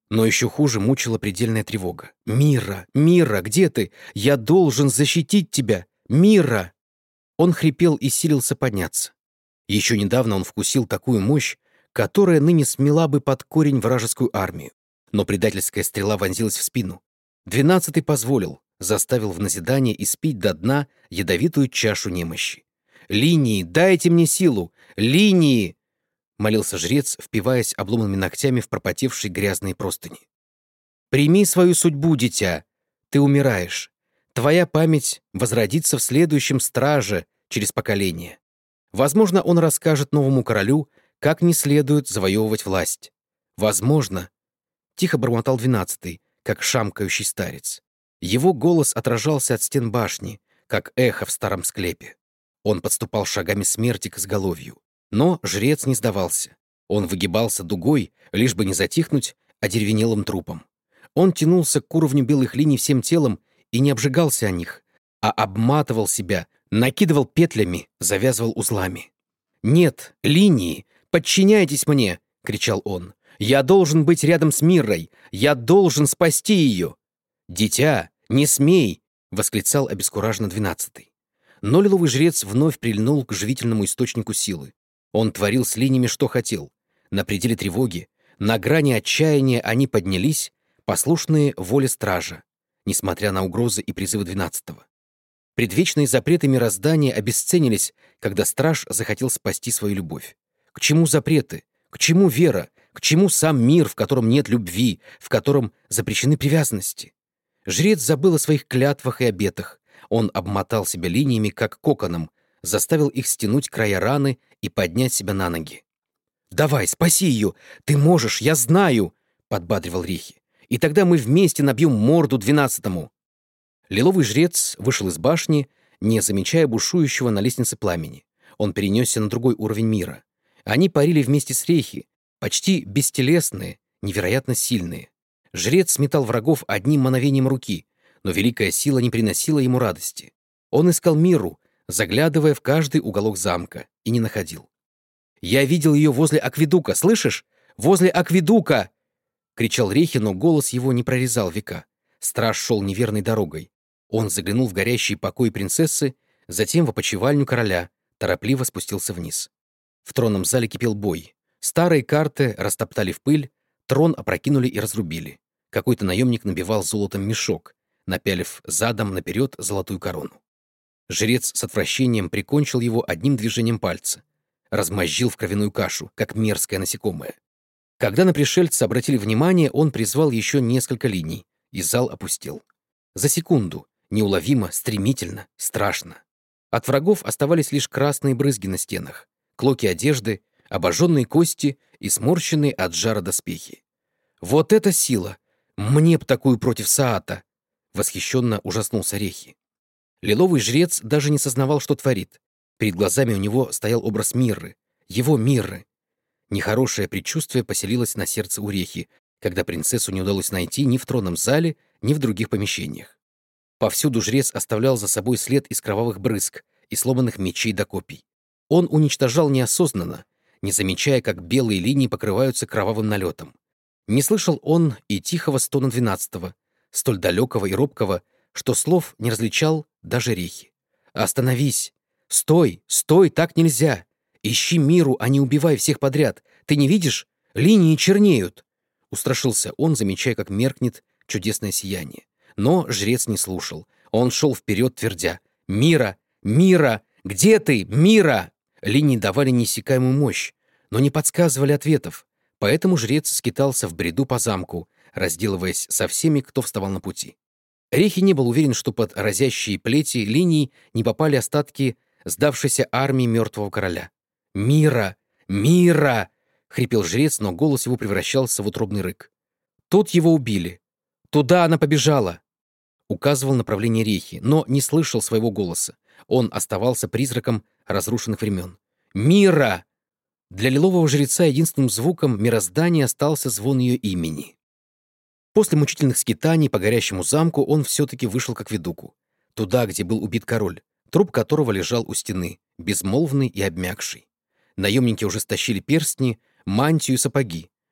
Но еще хуже мучила предельная тревога. «Мира! Мира! Где ты? Я должен защитить тебя! Мира!» Он хрипел и силился подняться. Еще недавно он вкусил такую мощь, которая ныне смела бы под корень вражескую армию. Но предательская стрела вонзилась в спину. 12-й позволил, заставил в назидание испить до дна ядовитую чашу немощи. «Линии, дайте мне силу! Линии!» — молился жрец, впиваясь обломанными ногтями в пропотевшие грязные простыни. «Прими свою судьбу, дитя! Ты умираешь. Твоя память возродится в следующем страже через поколение. Возможно, он расскажет новому королю, как не следует завоевывать власть. Возможно...» — тихо бормотал 12-й, как шамкающий старец. Его голос отражался от стен башни, как эхо в старом склепе. Он подступал шагами смерти к изголовью. Но жрец не сдавался. Он выгибался дугой, лишь бы не затихнуть одеревенелым трупом. Он тянулся к уровню белых линий всем телом и не обжигался о них, а обматывал себя, накидывал петлями, завязывал узлами. «Нет, линии! Подчиняйтесь мне!» — кричал он. «Я должен быть рядом с Миррой! Я должен спасти ее!» «Дитя, не смей!» — восклицал обескураженно 12-й. Но лиловый жрец вновь прильнул к живительному источнику силы. Он творил с линиями, что хотел. На пределе тревоги, на грани отчаяния они поднялись, послушные воле стража, несмотря на угрозы и призывы 12-го. Предвечные запреты мироздания обесценились, когда страж захотел спасти свою любовь. К чему запреты? К чему вера? К чему сам мир, в котором нет любви, в котором запрещены привязанности? Жрец забыл о своих клятвах и обетах. Он обмотал себя линиями, как коконом, заставил их стянуть края раны и поднять себя на ноги. «Давай, спаси ее! Ты можешь, я знаю!» — подбадривал Рихи. «И тогда мы вместе набьем морду 12-му!» Лиловый жрец вышел из башни, не замечая бушующего на лестнице пламени. Он перенесся на другой уровень мира. Они парили вместе с Рехи, почти бестелесные, невероятно сильные. Жрец сметал врагов одним мановением руки, но великая сила не приносила ему радости. Он искал Миру, заглядывая в каждый уголок замка, и не находил. «Я видел ее возле акведука, слышишь? Возле акведука!» — кричал Рехи, но голос его не прорезал века. Страж шел неверной дорогой. Он заглянул в горящий покой принцессы, затем в опочивальню короля, торопливо спустился вниз. В тронном зале кипел бой. Старые карты растоптали в пыль, трон опрокинули и разрубили. Какой-то наемник набивал золотом мешок, напялив задом наперед золотую корону. Жрец с отвращением прикончил его одним движением пальца, размозжил в кровяную кашу, как мерзкое насекомое. Когда на пришельца обратили внимание, он призвал еще несколько линий, и зал опустел. За секунду, неуловимо, стремительно, страшно. От врагов оставались лишь красные брызги на стенах, клоки одежды, обожженные кости и сморщенные от жара доспехи. «Вот это сила! Мне б такую против Саата!» Восхищенно ужаснулся Рехи. Лиловый жрец даже не сознавал, что творит. Перед глазами у него стоял образ Мирры, его Мирры. Нехорошее предчувствие поселилось на сердце у Рехи, когда принцессу не удалось найти ни в тронном зале, ни в других помещениях. Повсюду жрец оставлял за собой след из кровавых брызг и сломанных мечей до копий. Он уничтожал неосознанно, не замечая, как белые линии покрываются кровавым налетом. Не слышал он и тихого стона 12-го, столь далекого и робкого, что слов не различал даже Рехи. «Остановись! Стой! Стой! Так нельзя! Ищи Миру, а не убивай всех подряд! Ты не видишь? Линии чернеют!» Устрашился он, замечая, как меркнет чудесное сияние. Но жрец не слушал. Он шел вперед, твердя: «Мира! Мира! Где ты, Мира?» Линии давали неиссякаемую мощь, но не подсказывали ответов. Поэтому жрец скитался в бреду по замку, разделываясь со всеми, кто вставал на пути. Рехи не был уверен, что под разящие плети линий не попали остатки сдавшейся армии мертвого короля. «Мира! Мира!» — хрипел жрец, но голос его превращался в утробный рык. «Тут его убили. Туда она побежала!» Указывал направление Рехи, но не слышал своего голоса. Он оставался призраком разрушенных времен. «Мира!» Для лилового жреца единственным звуком мироздания остался звон ее имени. После мучительных скитаний по горящему замку он все-таки вышел к акведуку. Туда, где был убит король, труп которого лежал у стены, безмолвный и обмякший. Наемники уже стащили перстни, мантию и сапоги.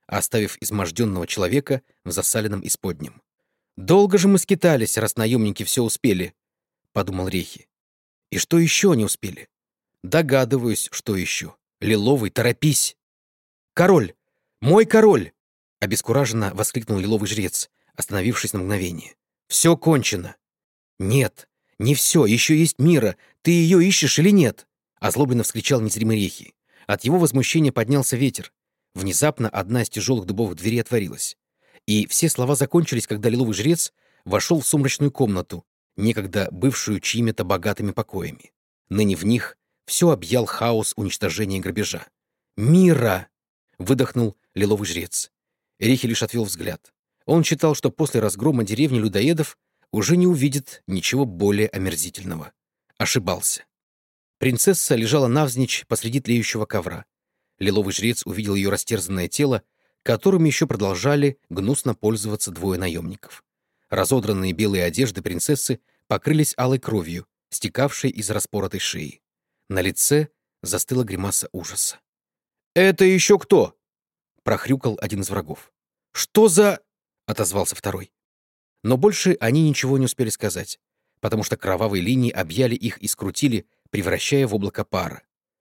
оставив изможденного человека в засаленном исподнем. «Долго же мы скитались, раз наемники все успели», — подумал Рехи. «И что еще они успели?» «Догадываюсь, что еще. Лиловый, торопись!» «Король! Мой король!» — обескураженно воскликнул лиловый жрец, остановившись на мгновение. «Все кончено!» «Нет, не все, еще есть Мира. Ты ее ищешь или нет?» — озлобленно вскричал незримый Рехи. От его возмущения поднялся ветер. Внезапно одна из тяжелых дубовых дверей отворилась. И все слова закончились, когда лиловый жрец вошел в сумрачную комнату, некогда бывшую чьими-то богатыми покоями. Ныне в них все объял хаос уничтожения и грабежа. «Мира!» — выдохнул лиловый жрец. Рехи лишь отвел взгляд. Он считал, что после разгрома деревни людоедов уже не увидит ничего более омерзительного. Ошибался. Принцесса лежала навзничь посреди тлеющего ковра. Лиловый жрец увидел ее растерзанное тело, которым еще продолжали гнусно пользоваться двое наемников. Разодранные белые одежды принцессы покрылись алой кровью, стекавшей из распоротой шеи. На лице застыла гримаса ужаса. «Это еще кто?» — прохрюкал один из врагов. «Что за...» — отозвался второй. Но больше они ничего не успели сказать, потому что кровавые линии объяли их и скрутили, превращая в облако пара.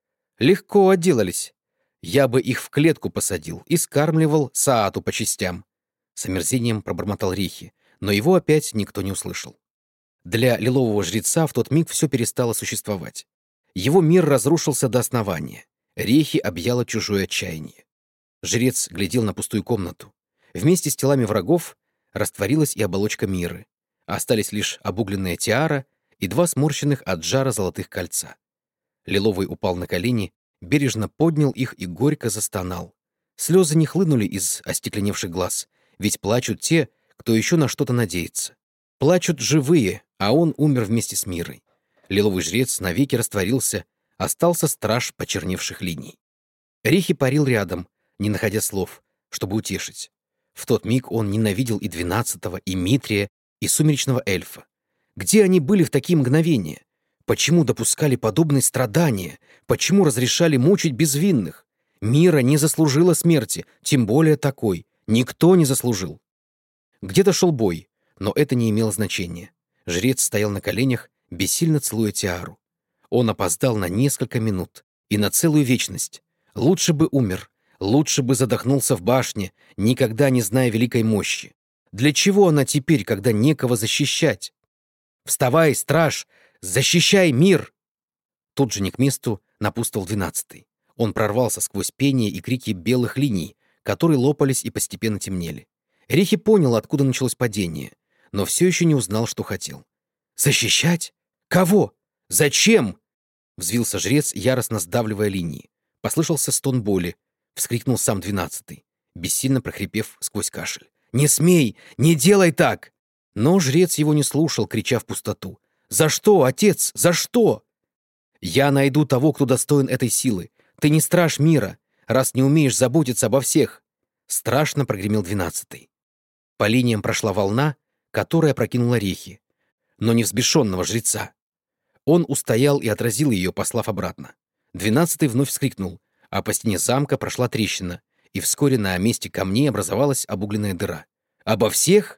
«Легко отделались. Я бы их в клетку посадил и скармливал Саату по частям», — с омерзением пробормотал Рехи, но его опять никто не услышал. Для лилового жреца в тот миг все перестало существовать. Его мир разрушился до основания. Рехи объяло чужое отчаяние. Жрец глядел на пустую комнату. Вместе с телами врагов растворилась и оболочка Миры. Остались лишь обугленная тиара и два сморщенных от жара золотых кольца. Лиловый упал на колени, бережно поднял их и горько застонал. Слезы не хлынули из остекленевших глаз, ведь плачут те, кто еще на что-то надеется. Плачут живые, а он умер вместе с Мирой. Лиловый жрец навеки растворился, остался страж почерневших линий. Рехи парил рядом, не находя слов, чтобы утешить. В тот миг он ненавидел и Двенадцатого, и Митрия, и Сумеречного эльфа. Где они были в такие мгновения? Почему допускали подобные страдания? Почему разрешали мучить безвинных? Мира не заслужила смерти, тем более такой. Никто не заслужил. Где-то шел бой, но это не имело значения. Жрец стоял на коленях, бессильно целуя тиару. Он опоздал на несколько минут и на целую вечность. Лучше бы умер, лучше бы задохнулся в башне, никогда не зная великой мощи. Для чего она теперь, когда некого защищать? «Вставай, страж! Защищай мир!» Тут же не к месту напутствовал 12-й. Он прорвался сквозь пение и крики белых линий, которые лопались и постепенно темнели. Рехи понял, откуда началось падение, но все еще не узнал, что хотел. «Защищать? Кого? Зачем?» Взвился жрец, яростно сдавливая линии. Послышался стон боли. Вскрикнул сам 12-й, бессильно прохрипев сквозь кашель. «Не смей! Не делай так!» Но жрец его не слушал, крича в пустоту. «За что, отец? За что?» «Я найду того, кто достоин этой силы. Ты не страж мира, раз не умеешь заботиться обо всех!» Страшно прогремел 12-й. По линиям прошла волна, которая прокинула Рехи, но не взбешенного жреца. Он устоял и отразил ее, послав обратно. 12-й вновь вскрикнул, а по стене замка прошла трещина, и вскоре на месте камней образовалась обугленная дыра. «Обо всех?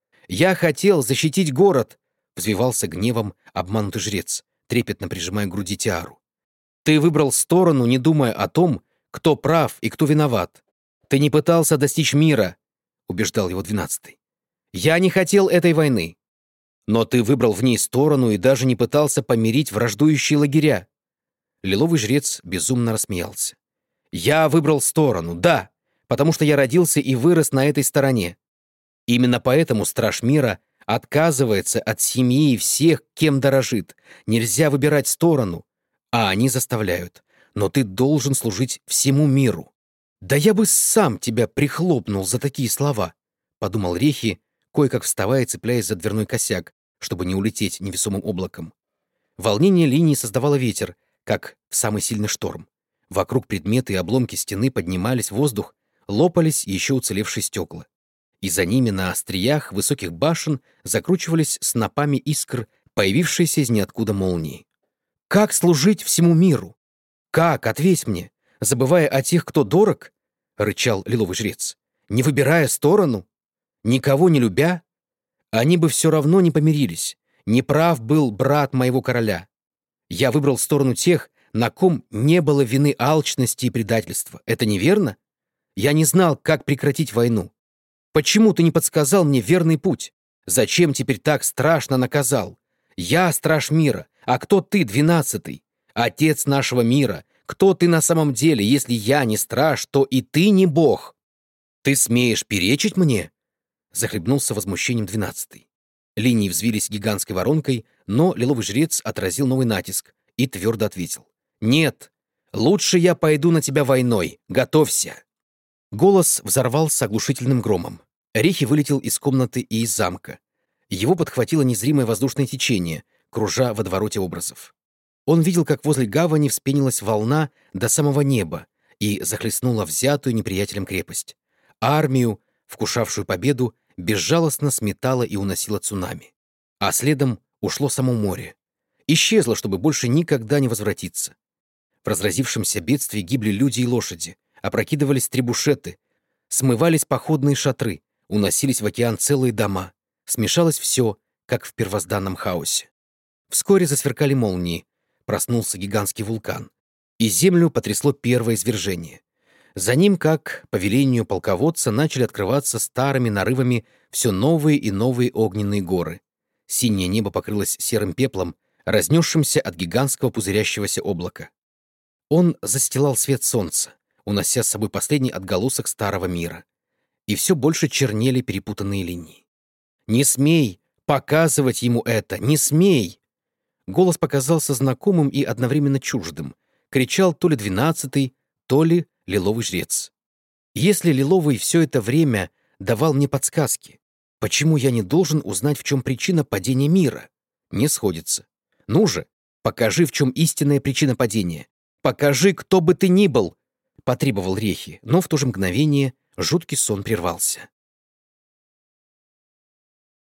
Я хотел защитить город!» — взвивался гневом обманутый жрец, трепетно прижимая к груди тиару. «Ты выбрал сторону, не думая о том, кто прав и кто виноват. Ты не пытался достичь мира», — убеждал его 12-й. «Я не хотел этой войны. Но ты выбрал в ней сторону и даже не пытался помирить враждующие лагеря». Лиловый жрец безумно рассмеялся. «Я выбрал сторону, да, потому что я родился и вырос на этой стороне. Именно поэтому страж мира отказывается от семьи и всех, кем дорожит. Нельзя выбирать сторону, а они заставляют. Но ты должен служить всему миру». «Да я бы сам тебя прихлопнул за такие слова», — подумал Рехи, кое-как вставая и цепляясь за дверной косяк, чтобы не улететь невесомым облаком. Волнение линии создавало ветер, как в самый сильный шторм. Вокруг предметы и обломки стены поднимались в воздух, лопались еще уцелевшие стекла. И за ними на остриях высоких башен закручивались снопами искр, появившиеся из ниоткуда молнии. «Как служить всему миру? Как, ответь мне, забывая о тех, кто дорог?» — рычал лиловый жрец. «Не выбирая сторону? Никого не любя? Они бы все равно не помирились. Неправ был брат моего короля. Я выбрал сторону тех, на ком не было вины алчности и предательства. Это неверно? Я не знал, как прекратить войну. Почему ты не подсказал мне верный путь? Зачем теперь так страшно наказал? Я страж мира, а кто ты, 12-й? Отец нашего мира. Кто ты на самом деле? Если я не страж, то и ты не бог. Ты смеешь перечить мне?» Захлебнулся возмущением 12-й. Линии взвились гигантской воронкой, но лиловый жрец отразил новый натиск и твердо ответил. «Нет, лучше я пойду на тебя войной. Готовься!» Голос взорвался оглушительным громом. Рихи вылетел из комнаты и из замка. Его подхватило незримое воздушное течение, кружа в водовороте образов. Он видел, как возле гавани вспенилась волна до самого неба и захлестнула взятую неприятелем крепость. Армию, вкушавшую победу, безжалостно сметало и уносило цунами. А следом ушло само море. Исчезло, чтобы больше никогда не возвратиться. В разразившемся бедствии гибли люди и лошади, опрокидывались требушеты, смывались походные шатры, уносились в океан целые дома. Смешалось все, как в первозданном хаосе. Вскоре засверкали молнии, проснулся гигантский вулкан, и землю потрясло первое извержение. За ним, как по велению полководца, начали открываться старыми нарывами все новые и новые огненные горы. Синее небо покрылось серым пеплом, разнесшимся от гигантского пузырящегося облака. Он застилал свет солнца, унося с собой последний отголосок старого мира. И все больше чернели перепутанные линии. «Не смей показывать ему это! Не смей!» Голос показался знакомым и одновременно чуждым. Кричал то ли 12-й, то ли лиловый жрец. Если лиловый все это время давал мне подсказки, почему я не должен узнать, в чем причина падения мира? Не сходится. Ну же, покажи, в чем истинная причина падения. Покажи, кто бы ты ни был, потребовал Рехи, но в то же мгновение жуткий сон прервался.